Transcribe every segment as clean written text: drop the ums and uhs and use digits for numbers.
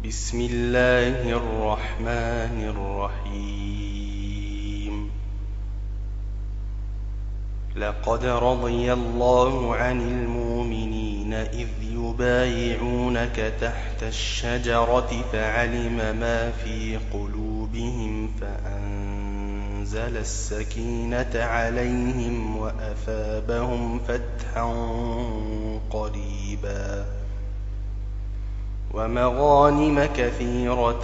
بسم الله الرحمن الرحيم. لقد رضي الله عن المؤمنين إذ يبايعونك تحت الشجرة فعلم ما في قلوبهم فأنزل السكينة عليهم وأثابهم فتحا قريبا ومغانم كثيرة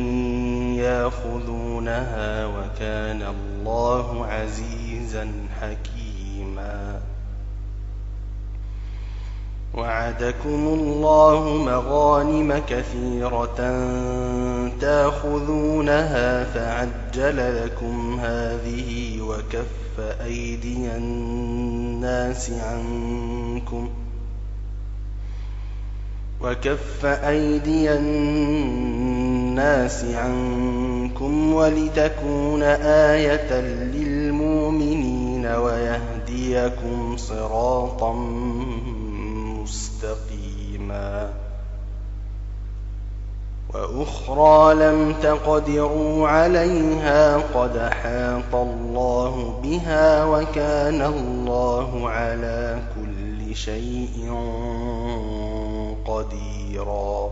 يأخذونها وكان الله عزيزا حكيما. وعدكم الله مغانم كثيرة تأخذونها فعجل لكم هذه وكف أيدي الناس عنكم ولتكون آية للمؤمنين ويهديكم صراطا مستقيما. وأخرى لم تقدروا عليها قد أحاط الله بها وكان الله على كل شيء قديرا.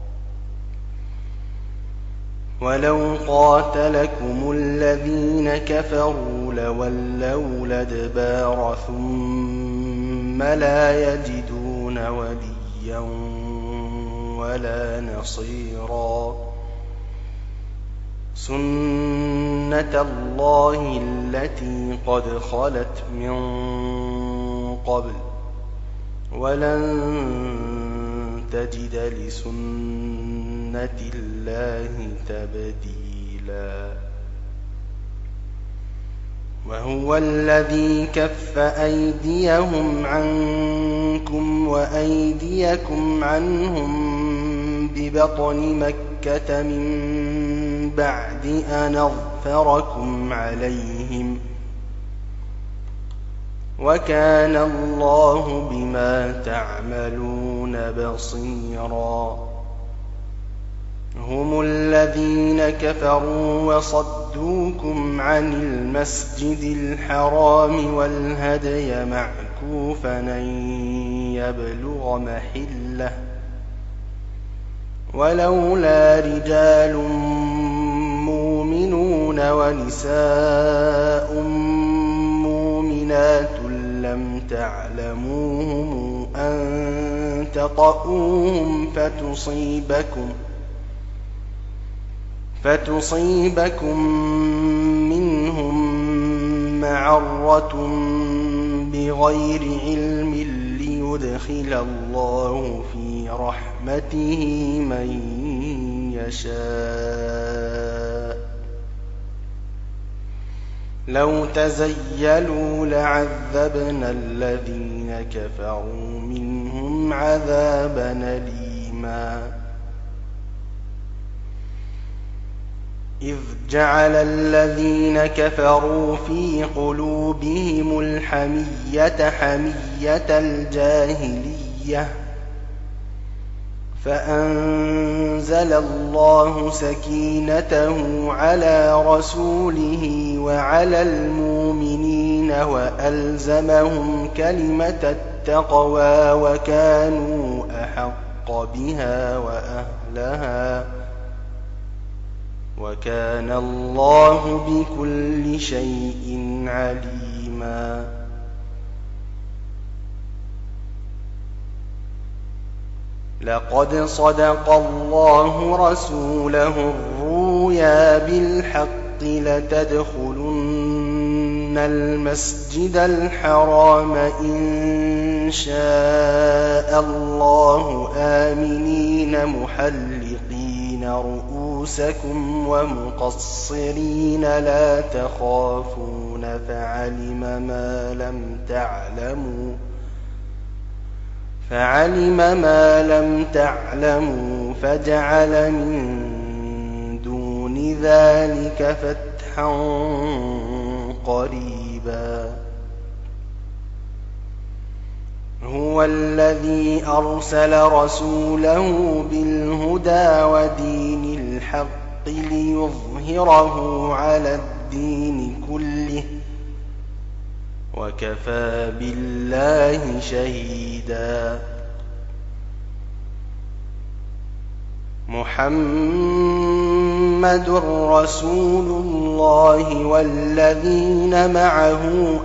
ولو قاتلكم الذين كفروا لولوا الأدبار ثم لا يجدون وليا ولا نصيرا. سنة الله التي قد خلت من قبل ولن تجد لسنة الله تبديلا. وهو الذي كف أيديهم عنكم وأيديكم عنهم ببطن مكة من بعد أن أظفركم عليهم وكان الله بما تعملون بصيرا. هم الذين كفروا وصدوكم عن المسجد الحرام والهدي معكوفا أن يبلغ محله ولولا رجال مؤمنون ونساء مؤمنات لم تعلموهم أن تطؤوهم فتصيبكم منهم معرة بغير علم ليدخل الله في رحمته من يشاء. لو تزيلوا لعذبنا الذين كفروا منهم عذابا أليما. إذ جعل الذين كفروا في قلوبهم الحمية حمية الجاهلية فأنزل الله سكينته على رسوله وعلى المؤمنين وألزمهم كلمة التقوى وكانوا أحق بها وأهلها وكان الله بكل شيء عليما. لقد صدق الله رسوله الرؤيا بالحق لتدخلن المسجد الحرام إن شاء الله آمنين محلقين رؤوسكم ومقصرين لا تخافون فعلم ما لم تعلموا فجعل من دون ذلك فتحا قريبا. هو الذي أرسل رسوله بالهدى ودين الحق ليظهره على الدين كله وكفى بالله شهيدا. محمد رسول الله والذين معه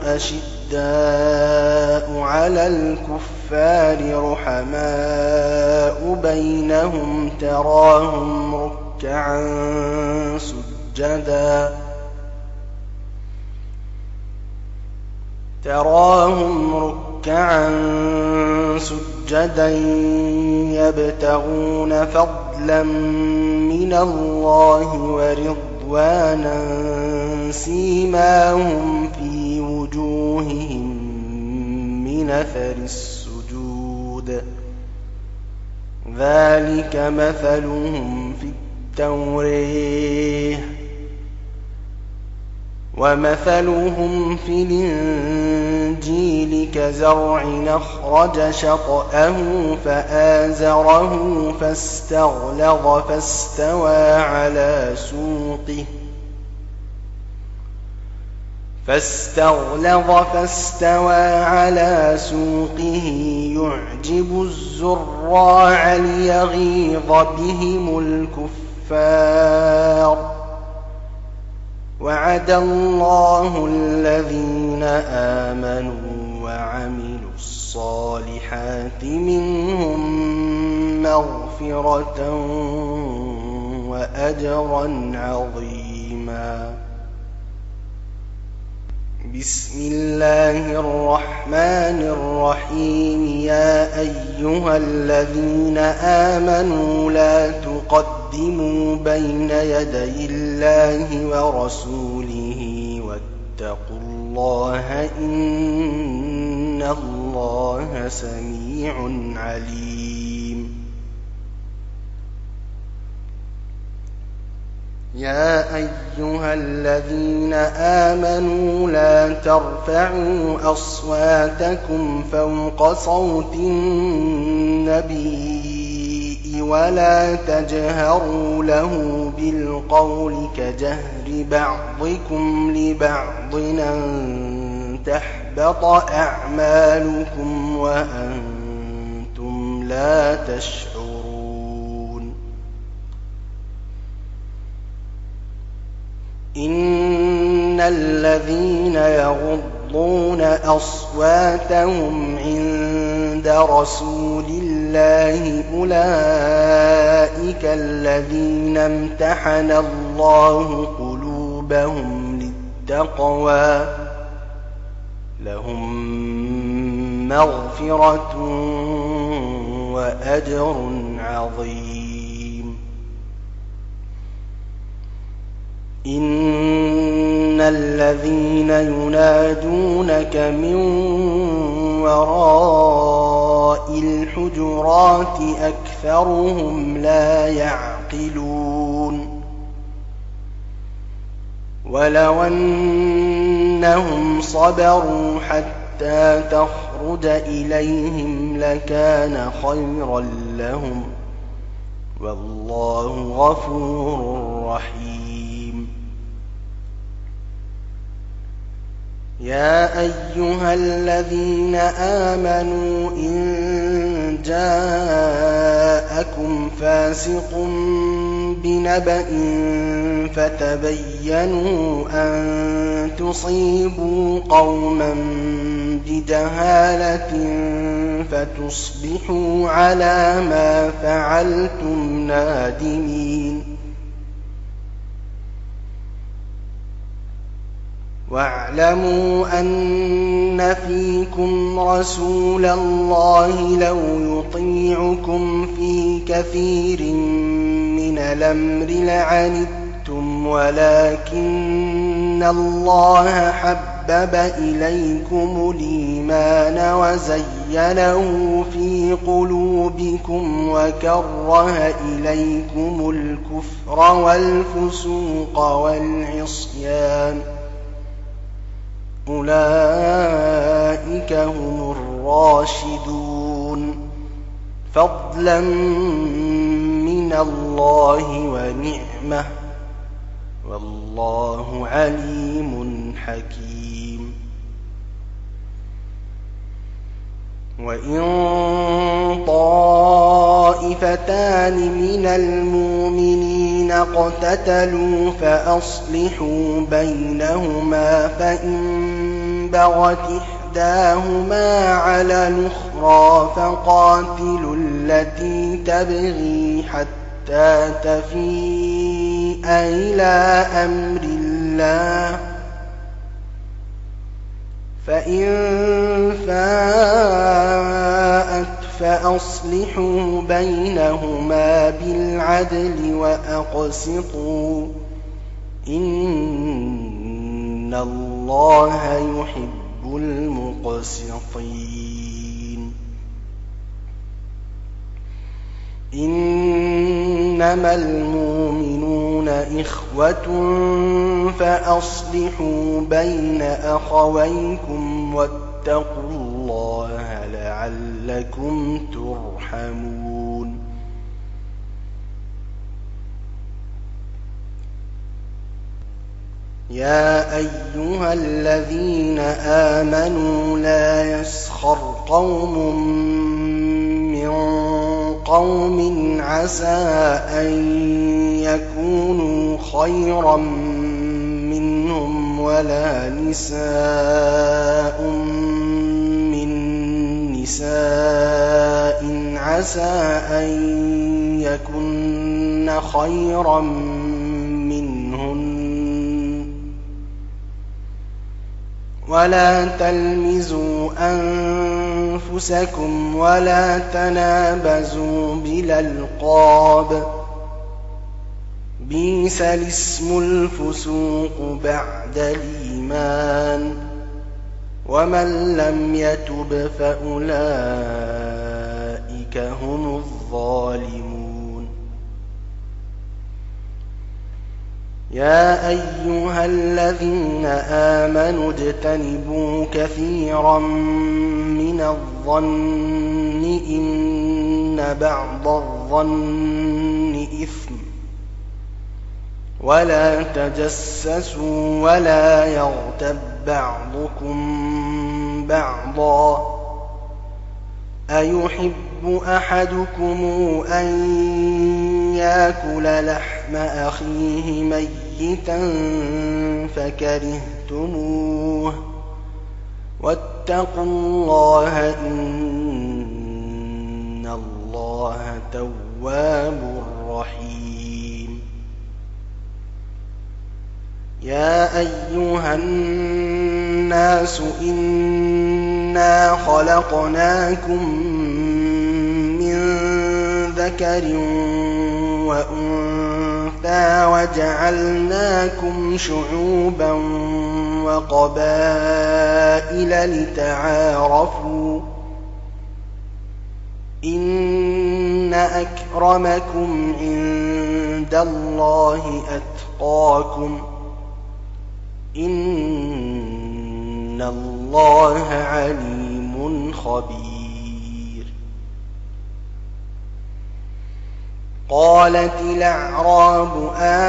أشداء على الكفار رحماء بينهم تراهم ركعا سجدا يبتغون فضلا من الله ورضوانا سيماهم في وجوههم من أثر السجود ذلك مثلهم في التوراة ومثلهم في الإنجيل كزرع أخرج شطأه فآزره فاستغلظ فاستوى على سوقه يعجب الزراع ليغيظ بهم الكفار. وعد الله الذين آمنوا وعملوا الصالحات منهم مغفرة وأجرا عظيما. بسم الله الرحمن الرحيم. يا أيها الذين آمنوا لا تقدموا بين يدي الله ورسوله واتقوا الله إن الله سميع عليم. يا أيها الذين آمنوا لا ترفعوا أصواتكم فوق صوت النبي ولا تجهروا له بالقول كجهر بعضكم لبعض أن تحبط أعمالكم وأنتم لا تشعرون. إن الذين يغضون أصواتهم عند رسول الله أولئك الذين امتحن الله قلوبهم للتقوى لهم مغفرة وأجر عظيم. إن الذين ينادونك من وراء الحجرات أكثرهم لا يعقلون. ولو أنهم صبروا حتى تخرج إليهم لكان خيرا لهم والله غفور رحيم. يا أيها الذين آمنوا إن جاءكم فاسق بنبأ فتبينوا أن تصيبوا قوما بجهالة فتصبحوا على ما فعلتم نادمين. واعلموا أن فيكم رسول الله لو يطيعكم في كثير من الأمر لعنتم ولكن الله حبب إليكم الإيمان وزينه في قلوبكم وكره إليكم الكفر والفسوق والعصيان أولئك هم الراشدون فضلا من الله ونعمة والله عليم حكيم وإن طائفتان من المؤمنين اقتتلوا فأصلحوا بينهما فإن بغت إحداهما على الأخرى فقاتلوا التي تبغي حتى تفيء إلى أمر الله فإن فاءت فأصلحوا بينهما بالعدل وأقسطوا إن الله يحب المقسطين إنما المؤمنون إخوة فأصلحوا بين أخويكم واتقوا الله لعلكم ترحمون يا أيها الذين آمنوا لا يسخر قوم من قوم عسى أن يكونوا خيرا منهم ولا نساء من نساء عسى أن يكن خيرا منهن ولا تلمزوا أنفسكم ولا تنابزوا بالألقاب بئس الاسم الفسوق بعد الإيمان ومن لم يتب فأولئك هم الظالمون يا أيها الذين آمنوا اجتنبوا كثيرا من الظن إن بعض الظن إثم ولا تجسسوا ولا يغتب بعضكم بعضا أيحب أحدكم أن يأكل لحم أخيه ميتا فكرهتموه واتقوا الله إن الله تواب رحيم يا أيها الناس إنا خلقناكم من ذكر وأنثى وجعلناكم شعوبا وقبائل لتعارفوا إن أكرمكم عند الله أتقاكم إن الله عليم خبير قالت الأعراب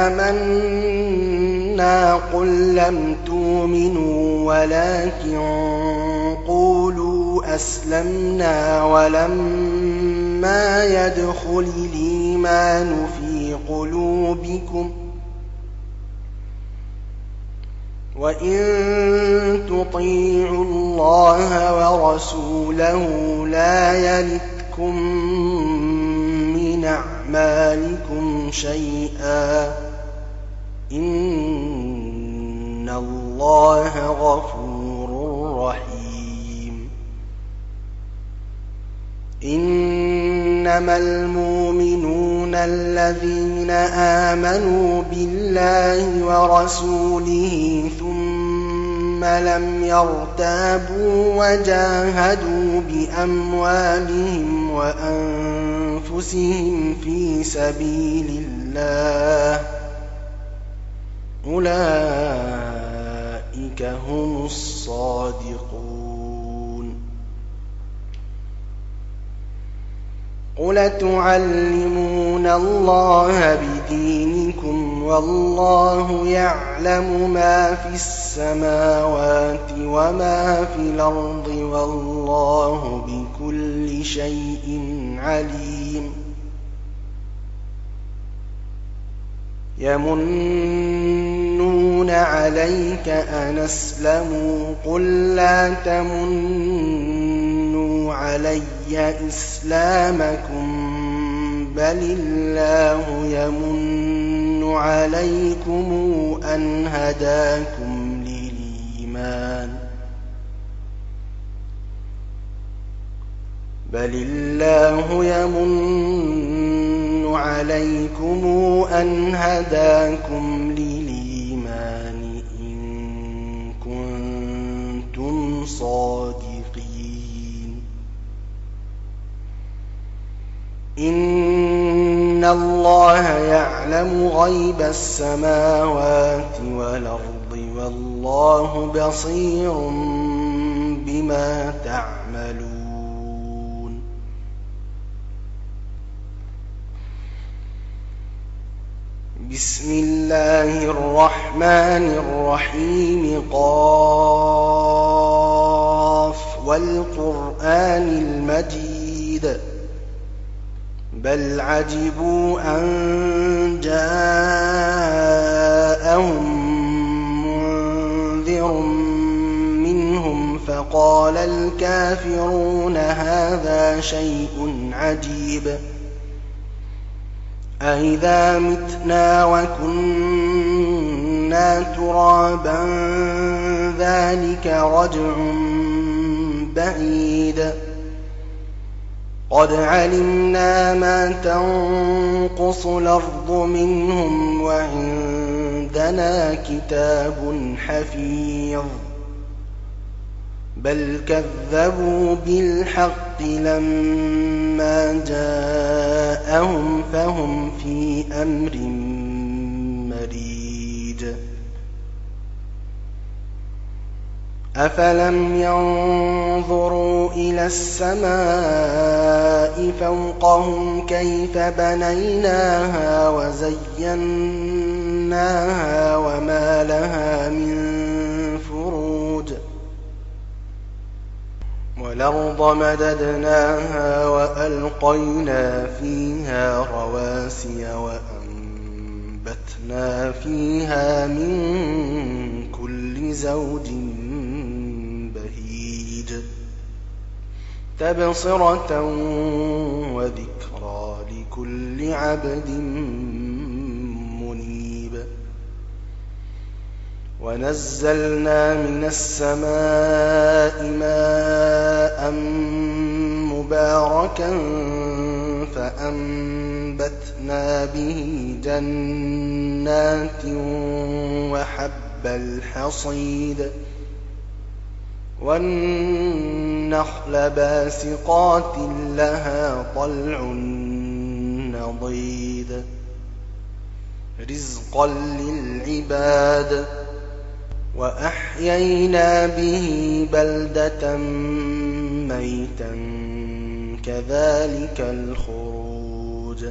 آمنا قل لم تؤمنوا ولكن قولوا أسلمنا ولما يدخل الإيمان في قلوبكم وإن تطيعوا الله ورسوله لا يلتكم من أعمالكم شيئا إن الله غفور رحيم إنما المؤمنون الذين آمنوا بالله ورسوله ثم لم يرتابوا وجاهدوا بأموالهم وأنفسهم في سبيل الله أولئك هم الصادقون قل تعلمون الله بدينكم والله يعلم ما في السماوات وما في الأرض والله بكل شيء عليم يمنون عليك أن أسلموا قل لا تمنوا علي إسلامكم بل الله يمن عليكم أن هداكم للإيمان بل الله يمن عليكم أن هداكم للإيمان إن كنتم صادقين إن الله يعلم غيب السماوات والأرض والله بصير بما تعملون بسم الله الرحمن الرحيم قاف والقرآن المجيد بل عجبوا أن جاءهم منذر منهم فقال الكافرون هذا شيء عجيب أإذا متنا وكنا ترابا ذلك رجع بعيد قد علمنا ما تنقص الأرض منهم وعندنا كتاب حفيظ بل كذبوا بالحق لما جاءهم فهم في أمر مريج أفلم ينظروا إلى السماء فوقهم كيف بنيناها وزيناها وما لها من فروج والأرض مددناها وألقينا فيها رواسي وأنبتنا فيها من كل زوج بهيج تبصرة وذكرى لكل عبد منيب ونزلنا من السماء ماء مباركا فأنبتنا به جنات وحب الحصيد والنخل باسقات لها طلع نضيد رزقا للعباد وأحيينا به بلدة ميتا كذلك الخروج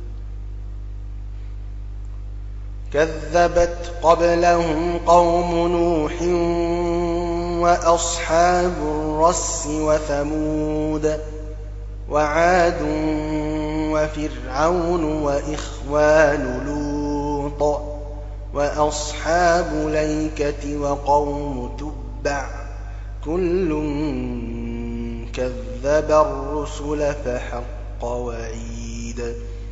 كذبت قبلهم قوم نوح وأصحاب الرس وثمود وعاد وفرعون وإخوان لوط وأصحاب الأيكة وقوم تبع كل كذب الرسل فحق وعيد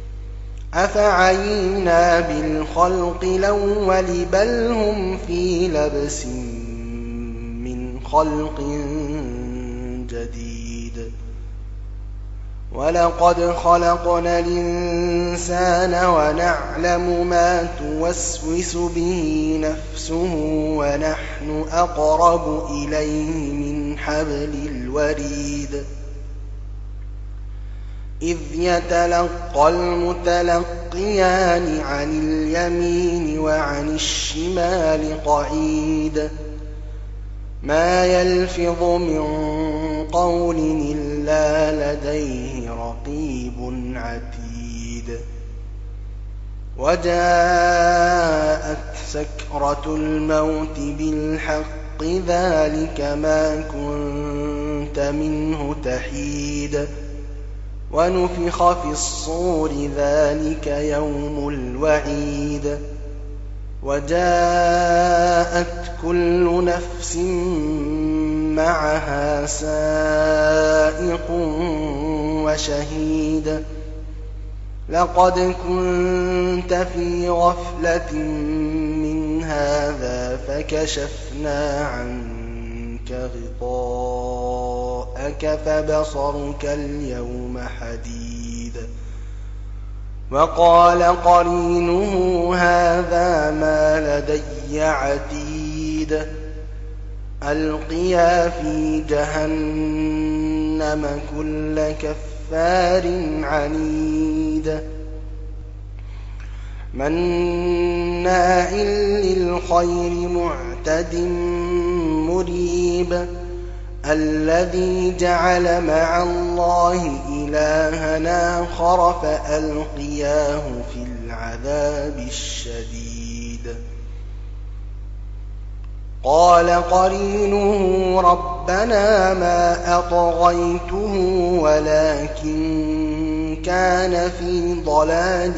أفعينا بالخلق الأول بل هم في لبس من خلق جديد ولقد خلقنا الإنسان ونعلم ما توسوس به نفسه ونحن أقرب إليه من حبل الوريد إذ يتلقى المتلقيان عن اليمين وعن الشمال قعيد ما يلفظ من قول إلا لديه رقيب رقيب عتيد وجاءت سكرة الموت بالحق ذلك ما كنت منه تحيد ونفخ في الصور ذلك يوم الوعيد وجاءت كل نفس معها سائق وشهيد لقد كنت في غفلة من هذا فكشفنا عنك غطاءك فبصرك اليوم حديد وقال قرينه هذا ما لدي عتيد ألقيا في جهنم كل كفار عنيد مناع للخير معتد مريب الذي جعل مع الله إلها آخر فألقياه في العذاب الشديد قال قرينه ربنا ما أطغيته ولكن كان في ضلال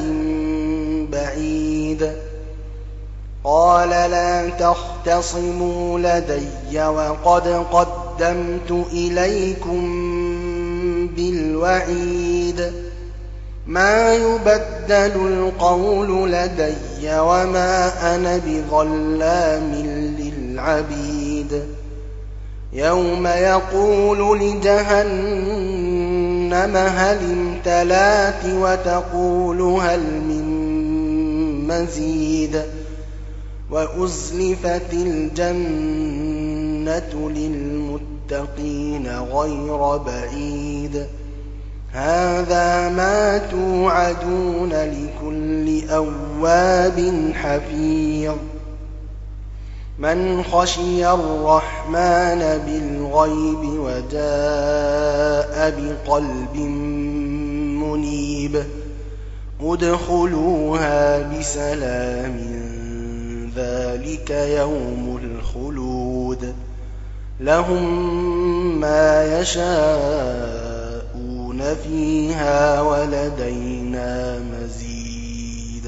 بعيد قال لا تختصموا لدي وقد قدمت إليكم بالوعيد ما يبدل القول لدي وما أنا بظلام للعبيد يوم يقول لجهنم هل امتلأت وتقول هل من مزيد وأزلفت الجنة للمتقين غير بعيد هذا ما توعدون لكل أواب حفيظ من خشي الرحمن بالغيب وجاء بقلب منيب ادخلوها بسلام ذلك يوم الخلود لهم ما يشاءون فيها ولدينا مزيد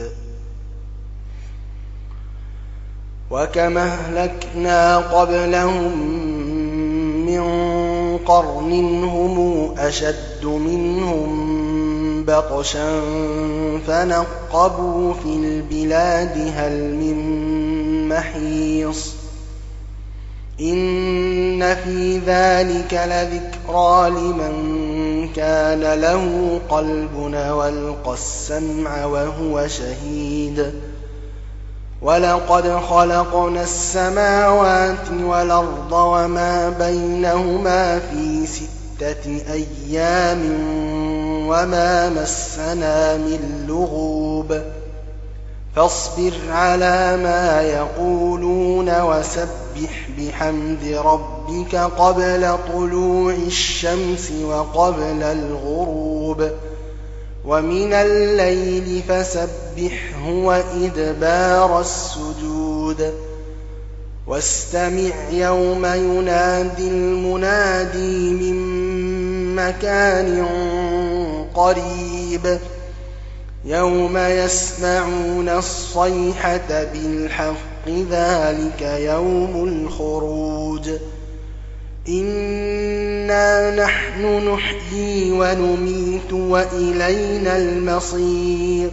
وكم أهلكنا قبلهم من قرن هم أشد منهم بطشا فنقبوا في البلاد هل من محيص إن في ذلك لذكرى لمن كان له قلب والقى السمع وهو شهيد ولقد خلقنا السماوات والأرض وما بينهما في 6 أيام وما مسنا من لغوب فاصبر على ما يقولون وسبح بحمد ربك قبل طلوع الشمس وقبل الغروب ومن الليل فسبحه وإدبار السجود واستمع يوم ينادي المنادي من مكان قريب يوم يسمعون الصيحة بالحق ذلك يوم الخروج إنا نحن نحيي ونميت وإلينا المصير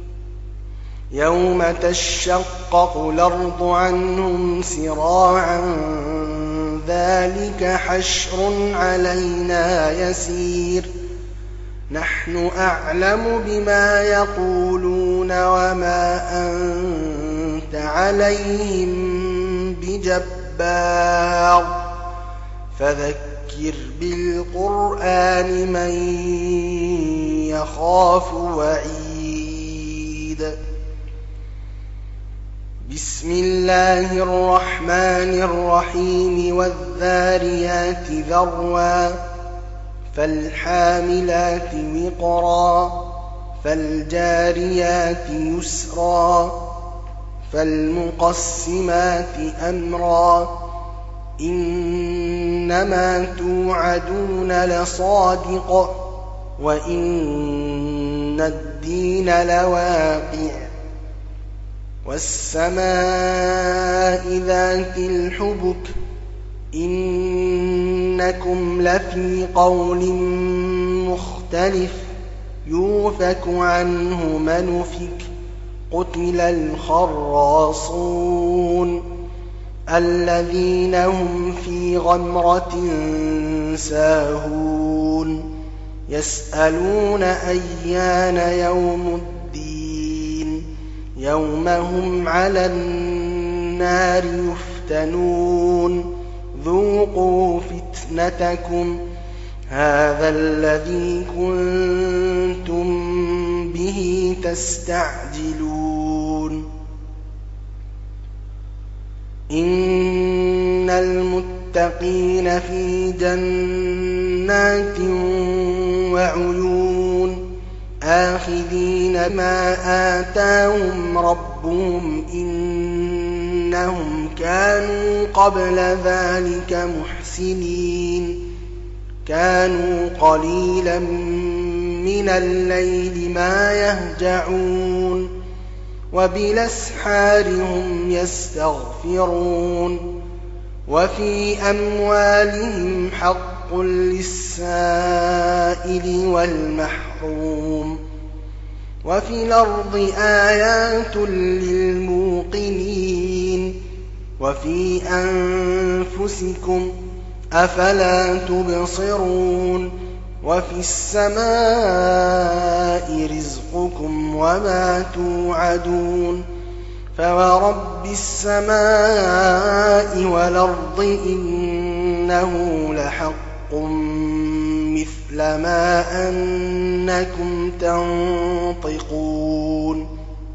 يوم تشقق الأرض عنهم سراعا ذلك حشر علينا يسير نحن أعلم بما يقولون وما أنت عليهم بجبار فذكر بالقرآن من يخاف وعيد بسم الله الرحمن الرحيم والذاريات ذروا فالحاملات وقرا فالجاريات يسرا فالمقسمات أمرا إنما توعدون لصادق وإن الدين لواقع والسماء ذات الحبك إنكم لفي قول مختلف يؤفك عنه من أفك قتل الخراصون الذين هم في غمرة ساهون يسألون أيان يوم الدين يوم هم على النار يفتنون ذوقوا فتنتكم هذا الذي كنتم به تستعجلون إن المتقين في جنات وعيون آخذين ما آتاهم ربهم إنهم كانوا قبل ذلك محسنين كانوا قليلا من الليل ما يهجعون وبالأسحار هم يستغفرون وفي أموالهم حق للسائل والمحروم وفي الأرض آيات للموقنين وفي أنفسكم أفلا تبصرون وفي السماء رزقكم وما توعدون فورب السماء والأرض إنه لحق مثل ما أنكم تنطقون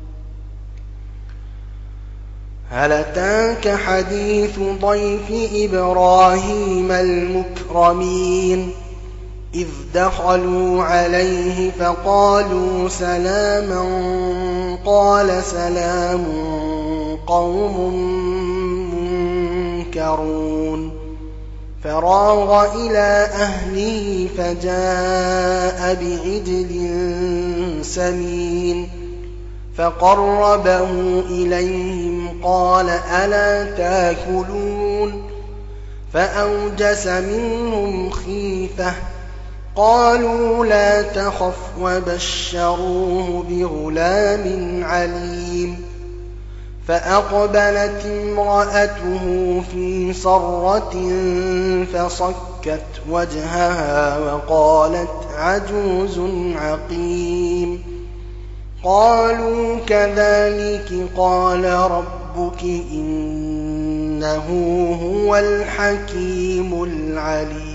هل أتاك حديث ضيف إبراهيم المكرمين إذ دخلوا عليه فقالوا سلاما قال سلام قوم منكرون فراغ إلى أهله فجاء بعجل سمين فقربه إليهم قال ألا تاكلون فأوجس منهم خيفة قالوا لا تخف وبشروه بغلام عليم فأقبلت امرأته في صرة فصكت وجهها وقالت عجوز عقيم قالوا كذلك قال ربك إنه هو الحكيم العليم